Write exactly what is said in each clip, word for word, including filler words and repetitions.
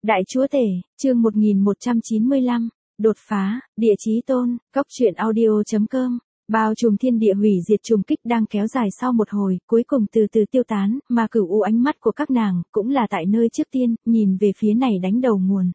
Đại Chúa Tể, chương một nghìn một trăm chín mươi lăm, đột phá, địa chí tôn, cốc truyện audio chấm com. Bao trùm thiên địa hủy diệt trùng kích đang kéo dài sau một hồi, cuối cùng từ từ tiêu tán, mà cửu u ánh mắt của các nàng, cũng là tại nơi trước tiên, nhìn về phía này đánh đầu nguồn.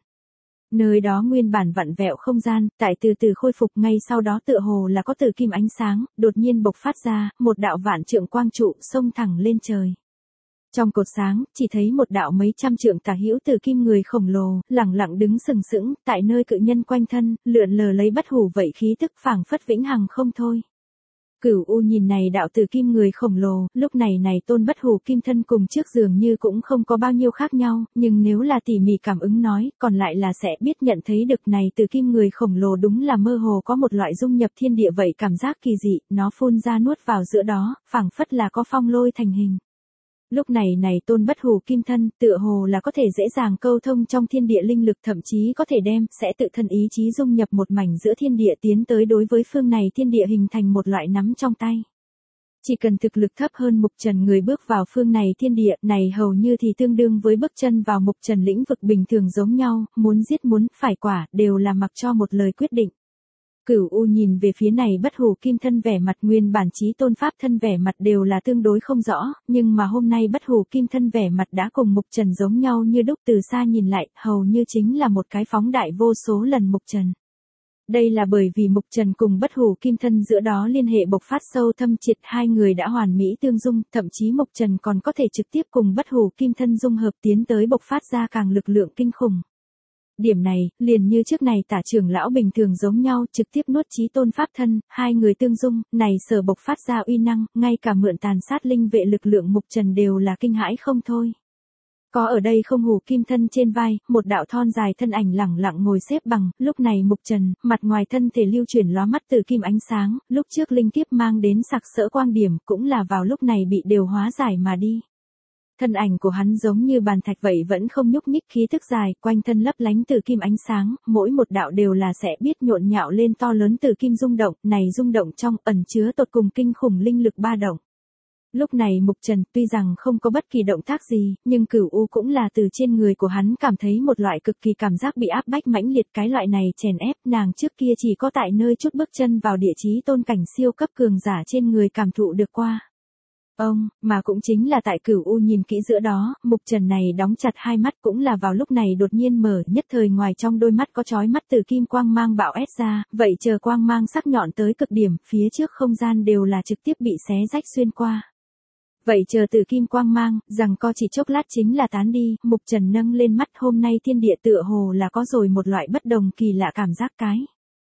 Nơi đó nguyên bản vặn vẹo không gian, tại từ từ khôi phục, ngay sau đó tựa hồ là có từ kim ánh sáng, đột nhiên bộc phát ra, một đạo vạn trượng quang trụ, xông thẳng lên trời. Trong cột sáng, chỉ thấy một đạo mấy trăm trượng tả hữu từ kim người khổng lồ, lẳng lặng đứng sừng sững, tại nơi cự nhân quanh thân, lượn lờ lấy bất hủ vậy khí tức phảng phất vĩnh hằng không thôi. Cửu U nhìn này đạo từ kim người khổng lồ, lúc này này tôn bất hủ kim thân cùng trước dường như cũng không có bao nhiêu khác nhau, nhưng nếu là tỉ mỉ cảm ứng nói, còn lại là sẽ biết nhận thấy được này từ kim người khổng lồ đúng là mơ hồ có một loại dung nhập thiên địa vậy cảm giác kỳ dị, nó phun ra nuốt vào giữa đó, phảng phất là có phong lôi thành hình. Lúc này này tôn bất hủ kim thân, tựa hồ là có thể dễ dàng câu thông trong thiên địa linh lực, thậm chí có thể đem, sẽ tự thân ý chí dung nhập một mảnh giữa thiên địa tiến tới đối với phương này thiên địa hình thành một loại nắm trong tay. Chỉ cần thực lực thấp hơn mục trần người bước vào phương này thiên địa, này hầu như thì tương đương với bước chân vào mục trần lĩnh vực bình thường giống nhau, muốn giết muốn, phải quả, đều là mặc cho một lời quyết định. Cửu U nhìn về phía này bất hủ kim thân vẻ mặt nguyên bản chí tôn pháp thân vẻ mặt đều là tương đối không rõ, nhưng mà hôm nay bất hủ kim thân vẻ mặt đã cùng mục trần giống nhau như đúc, từ xa nhìn lại, hầu như chính là một cái phóng đại vô số lần mục trần. Đây là bởi vì mục trần cùng bất hủ kim thân giữa đó liên hệ bộc phát sâu thâm triệt, hai người đã hoàn mỹ tương dung, thậm chí mục trần còn có thể trực tiếp cùng bất hủ kim thân dung hợp tiến tới bộc phát ra càng lực lượng kinh khủng. Điểm này, liền như trước này tả trưởng lão bình thường giống nhau, trực tiếp nuốt chí tôn pháp thân, hai người tương dung, này sở bộc phát ra uy năng, ngay cả mượn tàn sát linh vệ lực lượng mục trần đều là kinh hãi không thôi. Có ở đây không hủ kim thân trên vai, một đạo thon dài thân ảnh lẳng lặng ngồi xếp bằng, lúc này mục trần, mặt ngoài thân thể lưu chuyển lóa mắt từ kim ánh sáng, lúc trước linh kiếp mang đến sặc sỡ quang điểm, cũng là vào lúc này bị đều hóa giải mà đi. Thân ảnh của hắn giống như bàn thạch vậy vẫn không nhúc nhích, khí tức dài, quanh thân lấp lánh từ kim ánh sáng, mỗi một đạo đều là sẽ biết nhộn nhạo lên to lớn từ kim rung động, này rung động trong ẩn chứa tột cùng kinh khủng linh lực ba động. Lúc này mục trần tuy rằng không có bất kỳ động tác gì, nhưng cửu u cũng là từ trên người của hắn cảm thấy một loại cực kỳ cảm giác bị áp bách mãnh liệt, cái loại này chèn ép nàng trước kia chỉ có tại nơi chút bước chân vào địa chí tôn cảnh siêu cấp cường giả trên người cảm thụ được qua. Ông, mà cũng chính là tại cửu u nhìn kỹ giữa đó, mục trần này đóng chặt hai mắt, cũng là vào lúc này đột nhiên mở, nhất thời ngoài trong đôi mắt có chói mắt từ kim quang mang bạo ép ra, vậy chờ quang mang sắc nhọn tới cực điểm, phía trước không gian đều là trực tiếp bị xé rách xuyên qua. Vậy chờ từ kim quang mang, rằng co chỉ chốc lát chính là tán đi, mục trần nâng lên mắt, hôm nay thiên địa tựa hồ là có rồi một loại bất đồng kỳ lạ cảm giác cái.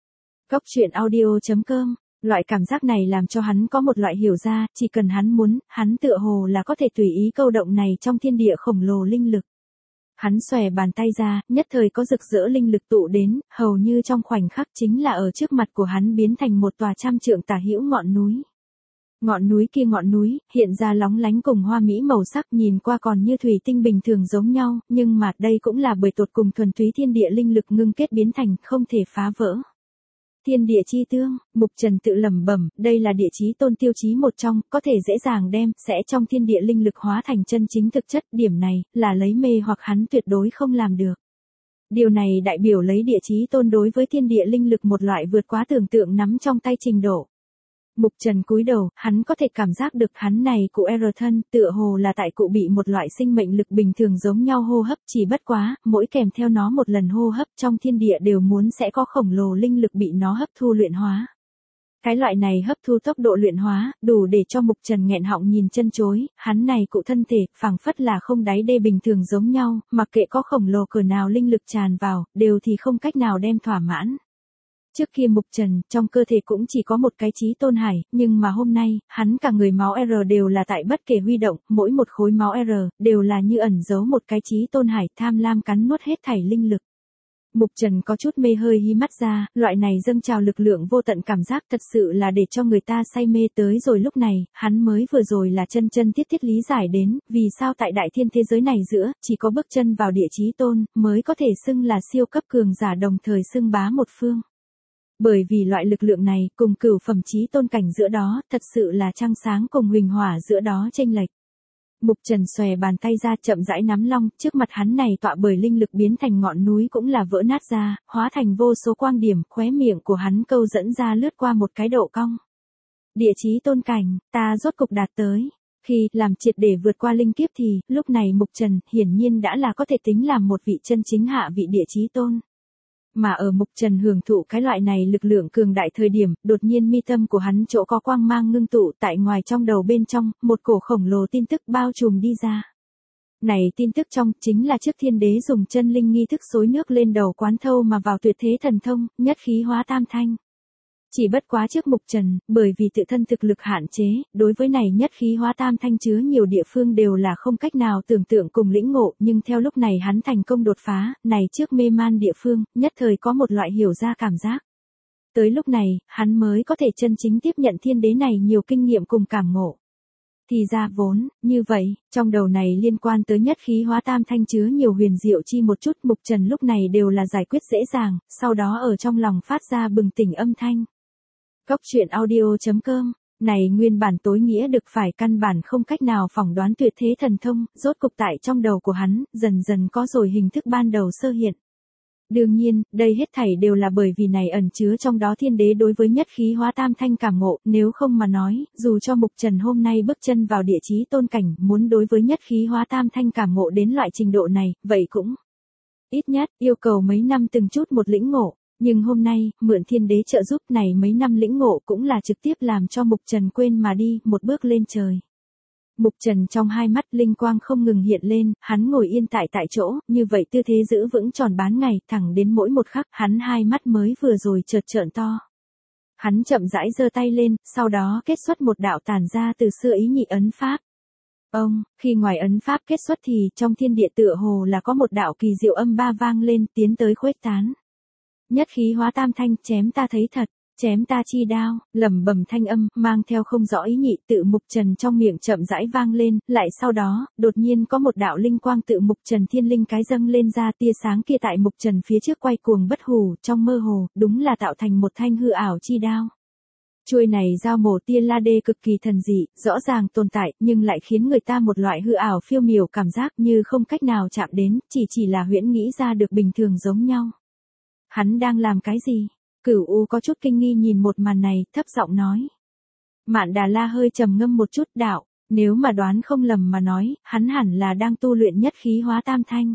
Cốc truyện audio chấm com. Loại cảm giác này làm cho hắn có một loại hiểu ra, chỉ cần hắn muốn, hắn tựa hồ là có thể tùy ý câu động này trong thiên địa khổng lồ linh lực. Hắn xòe bàn tay ra, nhất thời có rực rỡ linh lực tụ đến, hầu như trong khoảnh khắc chính là ở trước mặt của hắn biến thành một tòa trăm trượng tả hữu ngọn núi. Ngọn núi kia ngọn núi, hiện ra lóng lánh cùng hoa mỹ màu sắc, nhìn qua còn như thủy tinh bình thường giống nhau, nhưng mà đây cũng là bởi tột cùng thuần túy thiên địa linh lực ngưng kết biến thành, không thể phá vỡ. Thiên địa chi tương, mục trần tự lẩm bẩm, đây là địa chí tôn tiêu chí một trong, có thể dễ dàng đem, sẽ trong thiên địa linh lực hóa thành chân chính thực chất, điểm này, là lấy mê hoặc hắn tuyệt đối không làm được. Điều này đại biểu lấy địa chí tôn đối với thiên địa linh lực một loại vượt quá tưởng tượng nắm trong tay trình độ. Mục trần cúi đầu, hắn có thể cảm giác được hắn này cụ R thân, tựa hồ là tại cụ bị một loại sinh mệnh lực bình thường giống nhau hô hấp, chỉ bất quá, mỗi kèm theo nó một lần hô hấp trong thiên địa đều muốn sẽ có khổng lồ linh lực bị nó hấp thu luyện hóa. Cái loại này hấp thu tốc độ luyện hóa, đủ để cho mục trần nghẹn họng nhìn chân chối, hắn này cụ thân thể, phảng phất là không đáy đê bình thường giống nhau, mặc kệ có khổng lồ cỡ nào linh lực tràn vào, đều thì không cách nào đem thỏa mãn. Trước kia mục trần, trong cơ thể cũng chỉ có một cái chí tôn hải, nhưng mà hôm nay, hắn cả người máu R đều là tại bất kể huy động, mỗi một khối máu R, đều là như ẩn giấu một cái chí tôn hải, tham lam cắn nuốt hết thảy linh lực. Mục trần có chút mê hơi hí mắt ra, loại này dâng trào lực lượng vô tận cảm giác thật sự là để cho người ta say mê, tới rồi lúc này, hắn mới vừa rồi là chân chân thiết thiết lý giải đến, vì sao tại đại thiên thế giới này giữa, chỉ có bước chân vào địa chí tôn, mới có thể xưng là siêu cấp cường giả đồng thời xưng bá một phương. Bởi vì loại lực lượng này, cùng cửu phẩm chí tôn cảnh giữa đó, thật sự là trăng sáng cùng huỳnh hỏa giữa đó chênh lệch. Mục Trần xòe bàn tay ra chậm rãi nắm long, trước mặt hắn này tọa bởi linh lực biến thành ngọn núi cũng là vỡ nát ra, hóa thành vô số quang điểm, khóe miệng của hắn câu dẫn ra lướt qua một cái độ cong. Địa chí tôn cảnh, ta rốt cục đạt tới. Khi làm triệt để vượt qua linh kiếp thì, lúc này Mục Trần hiển nhiên đã là có thể tính làm một vị chân chính hạ vị địa chí tôn. Mà ở Mục Trần hưởng thụ cái loại này lực lượng cường đại thời điểm, đột nhiên mi tâm của hắn chỗ có quang mang ngưng tụ tại ngoài trong đầu bên trong, một cổ khổng lồ tin tức bao trùm đi ra. Này tin tức trong chính là trước thiên đế dùng chân linh nghi thức xối nước lên đầu quán thâu mà vào tuyệt thế thần thông, nhất khí hóa tam thanh. Chỉ bất quá trước Mục Trần, bởi vì tự thân thực lực hạn chế, đối với này nhất khí hóa tam thanh chứa nhiều địa phương đều là không cách nào tưởng tượng cùng lĩnh ngộ, nhưng theo lúc này hắn thành công đột phá, này trước mê man địa phương, nhất thời có một loại hiểu ra cảm giác. Tới lúc này, hắn mới có thể chân chính tiếp nhận thiên đế này nhiều kinh nghiệm cùng cảm ngộ. Thì ra vốn, như vậy, trong đầu này liên quan tới nhất khí hóa tam thanh chứa nhiều huyền diệu chi một chút Mục Trần lúc này đều là giải quyết dễ dàng, sau đó ở trong lòng phát ra bừng tỉnh âm thanh. Cốc truyện audio chấm com, này nguyên bản tối nghĩa được phải căn bản không cách nào phỏng đoán tuyệt thế thần thông, rốt cục tại trong đầu của hắn, dần dần có rồi hình thức ban đầu sơ hiện. Đương nhiên, đây hết thảy đều là bởi vì này ẩn chứa trong đó thiên đế đối với nhất khí hóa tam thanh cảm ngộ, nếu không mà nói, dù cho Mục Trần hôm nay bước chân vào địa chí tôn cảnh, muốn đối với nhất khí hóa tam thanh cảm ngộ đến loại trình độ này, vậy cũng ít nhất yêu cầu mấy năm từng chút một lĩnh ngộ. Nhưng hôm nay, mượn thiên đế trợ giúp này mấy năm lĩnh ngộ cũng là trực tiếp làm cho Mục Trần quên mà đi, một bước lên trời. Mục Trần trong hai mắt linh quang không ngừng hiện lên, hắn ngồi yên tại tại chỗ, như vậy tư thế giữ vững tròn bán ngày, thẳng đến mỗi một khắc, hắn hai mắt mới vừa rồi chợt trợn to. Hắn chậm rãi giơ tay lên, sau đó kết xuất một đạo tản ra từ xưa ý nhị ấn pháp. Ông, khi ngoài ấn pháp kết xuất thì trong thiên địa tựa hồ là có một đạo kỳ diệu âm ba vang lên tiến tới khuếch tán. Nhất khí hóa tam thanh, chém ta thấy thật, chém ta chi đao, lẩm bẩm thanh âm, mang theo không rõ ý nhị tự Mục Trần trong miệng chậm rãi vang lên, lại sau đó, đột nhiên có một đạo linh quang tự Mục Trần thiên linh cái dâng lên ra tia sáng kia tại Mục Trần phía trước quay cuồng bất hủ, trong mơ hồ, đúng là tạo thành một thanh hư ảo chi đao. Chuôi này dao mổ tia la đê cực kỳ thần dị, rõ ràng tồn tại, nhưng lại khiến người ta một loại hư ảo phiêu miểu cảm giác như không cách nào chạm đến, chỉ chỉ là huyễn nghĩ ra được bình thường giống nhau. Hắn đang làm cái gì? Cửu U có chút kinh nghi nhìn một màn này, thấp giọng nói. Mạn Đà La hơi trầm ngâm một chút đạo, nếu mà đoán không lầm mà nói, hắn hẳn là đang tu luyện nhất khí hóa tam thanh.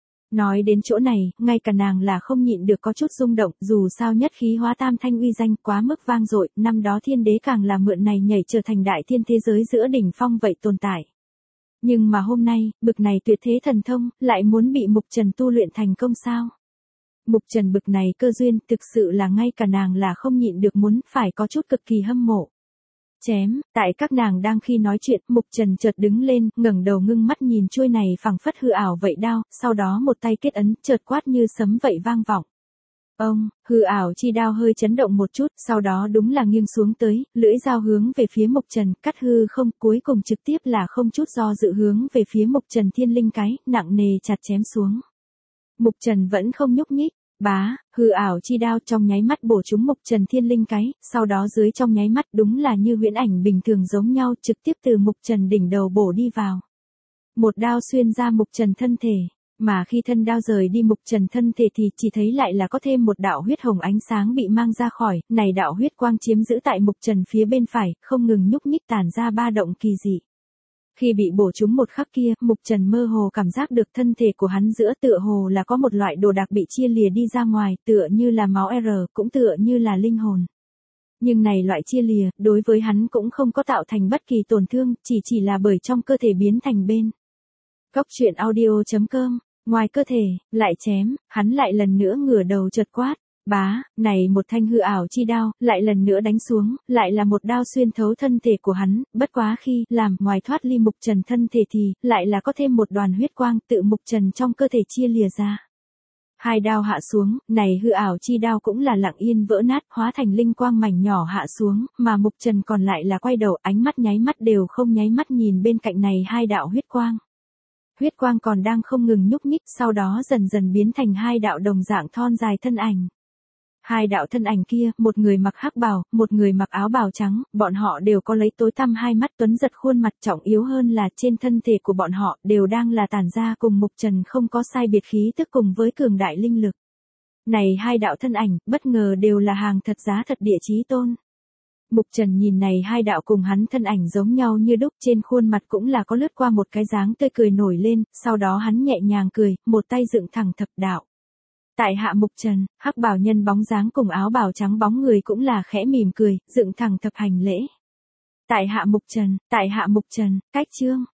Nói đến chỗ này, ngay cả nàng là không nhịn được có chút rung động, dù sao nhất khí hóa tam thanh uy danh quá mức vang dội, năm đó thiên đế càng là mượn này nhảy trở thành đại thiên thế giới giữa đỉnh phong vậy tồn tại. Nhưng mà hôm nay, bực này tuyệt thế thần thông, lại muốn bị Mục Trần tu luyện thành công sao? Mục Trần bực này cơ duyên, thực sự là ngay cả nàng là không nhịn được muốn, phải có chút cực kỳ hâm mộ. Chém, tại các nàng đang khi nói chuyện, Mục Trần chợt đứng lên, ngẩng đầu ngưng mắt nhìn chuôi này phẳng phất hư ảo vậy đao, sau đó một tay kết ấn, chợt quát như sấm vậy vang vọng. Ông, hư ảo chi đao hơi chấn động một chút, sau đó đúng là nghiêng xuống tới, lưỡi dao hướng về phía Mục Trần, cắt hư không, cuối cùng trực tiếp là không chút do dự hướng về phía Mục Trần thiên linh cái, nặng nề chặt chém xuống. Mục Trần vẫn không nhúc nhích, bá, hư ảo chi đao trong nháy mắt bổ trúng Mục Trần thiên linh cái, sau đó dưới trong nháy mắt đúng là như huyễn ảnh bình thường giống nhau trực tiếp từ Mục Trần đỉnh đầu bổ đi vào. Một đao xuyên ra Mục Trần thân thể, mà khi thân đao rời đi Mục Trần thân thể thì chỉ thấy lại là có thêm một đạo huyết hồng ánh sáng bị mang ra khỏi, này đạo huyết quang chiếm giữ tại Mục Trần phía bên phải, không ngừng nhúc nhích tản ra ba động kỳ dị. Khi bị bổ trúng một khắc kia, Mục Trần mơ hồ cảm giác được thân thể của hắn giữa tựa hồ là có một loại đồ đạc bị chia lìa đi ra ngoài, tựa như là máu R, cũng tựa như là linh hồn. Nhưng này loại chia lìa, đối với hắn cũng không có tạo thành bất kỳ tổn thương, chỉ chỉ là bởi trong cơ thể biến thành bên. Cốc truyện audio chấm com, ngoài cơ thể, lại chém, hắn lại lần nữa ngửa đầu chợt quát. Bá, này một thanh hư ảo chi đao, lại lần nữa đánh xuống, lại là một đao xuyên thấu thân thể của hắn, bất quá khi làm ngoài thoát ly Mục Trần thân thể thì, lại là có thêm một đoàn huyết quang tự Mục Trần trong cơ thể chia lìa ra. Hai đao hạ xuống, này hư ảo chi đao cũng là lặng yên vỡ nát, hóa thành linh quang mảnh nhỏ hạ xuống, mà Mục Trần còn lại là quay đầu, ánh mắt nháy mắt đều không nháy mắt nhìn bên cạnh này hai đạo huyết quang. Huyết quang còn đang không ngừng nhúc nhích, sau đó dần dần biến thành hai đạo đồng dạng thon dài thân ảnh. Hai đạo thân ảnh kia, một người mặc hắc bào, một người mặc áo bào trắng, bọn họ đều có lấy tối tăm hai mắt tuấn giật khuôn mặt, trọng yếu hơn là trên thân thể của bọn họ đều đang là tản ra cùng Mục Trần không có sai biệt khí tức cùng với cường đại linh lực. Này hai đạo thân ảnh, bất ngờ đều là hàng thật giá thật địa chí tôn. Mục Trần nhìn này hai đạo cùng hắn thân ảnh giống nhau như đúc, trên khuôn mặt cũng là có lướt qua một cái dáng tươi cười nổi lên, sau đó hắn nhẹ nhàng cười, một tay dựng thẳng thập đạo. Tại hạ Mục Trần, hắc bào nhân bóng dáng cùng áo bào trắng bóng người cũng là khẽ mỉm cười, dựng thẳng thập hành lễ. Tại hạ Mục Trần, tại hạ Mục Trần, cách chương.